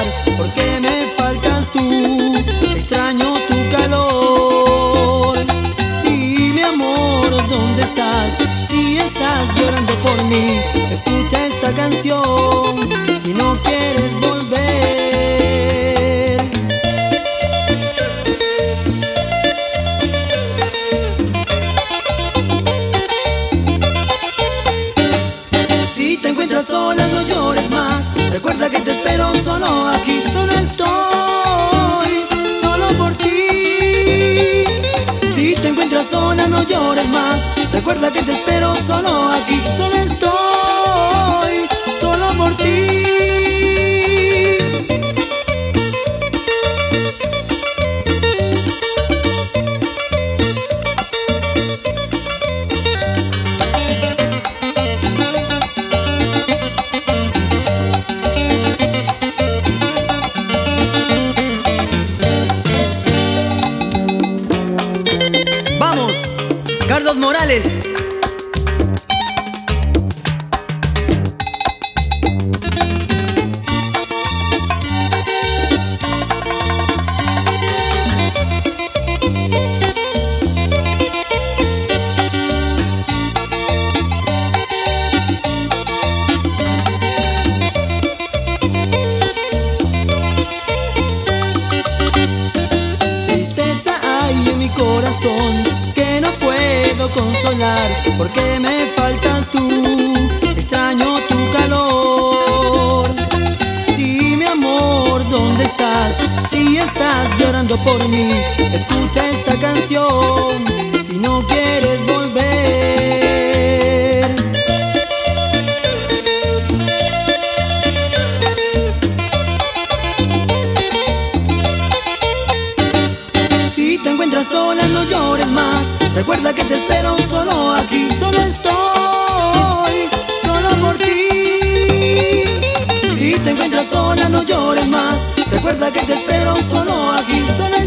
consolar, porque me faltas tú, extraño tu calor. Dime amor, ¿dónde estás? Si estás llorando por mí, escucha esta canción, si no quieres volver. Si te encuentras sola, no llores más, recuerda que te espero solo aquí, solo estoy, solo por ti. Si te encuentras sola, no llores más, recuerda que te espero solo aquí, solo estoy, solo por ti. ¡Vamos! Carlos Morales. Tristeza hay en mi corazón que no puedo consolar, porque me faltas tú, extraño tu calor. Dime amor, ¿dónde estás? Si estás llorando por mí, escucha esta canción, si no quieres volver. Si te encuentras sola, no llores más, recuerda que te espero solo aquí, solo estoy, solo por ti. Si te encuentras sola, no llores más, recuerda que te espero solo aquí, solo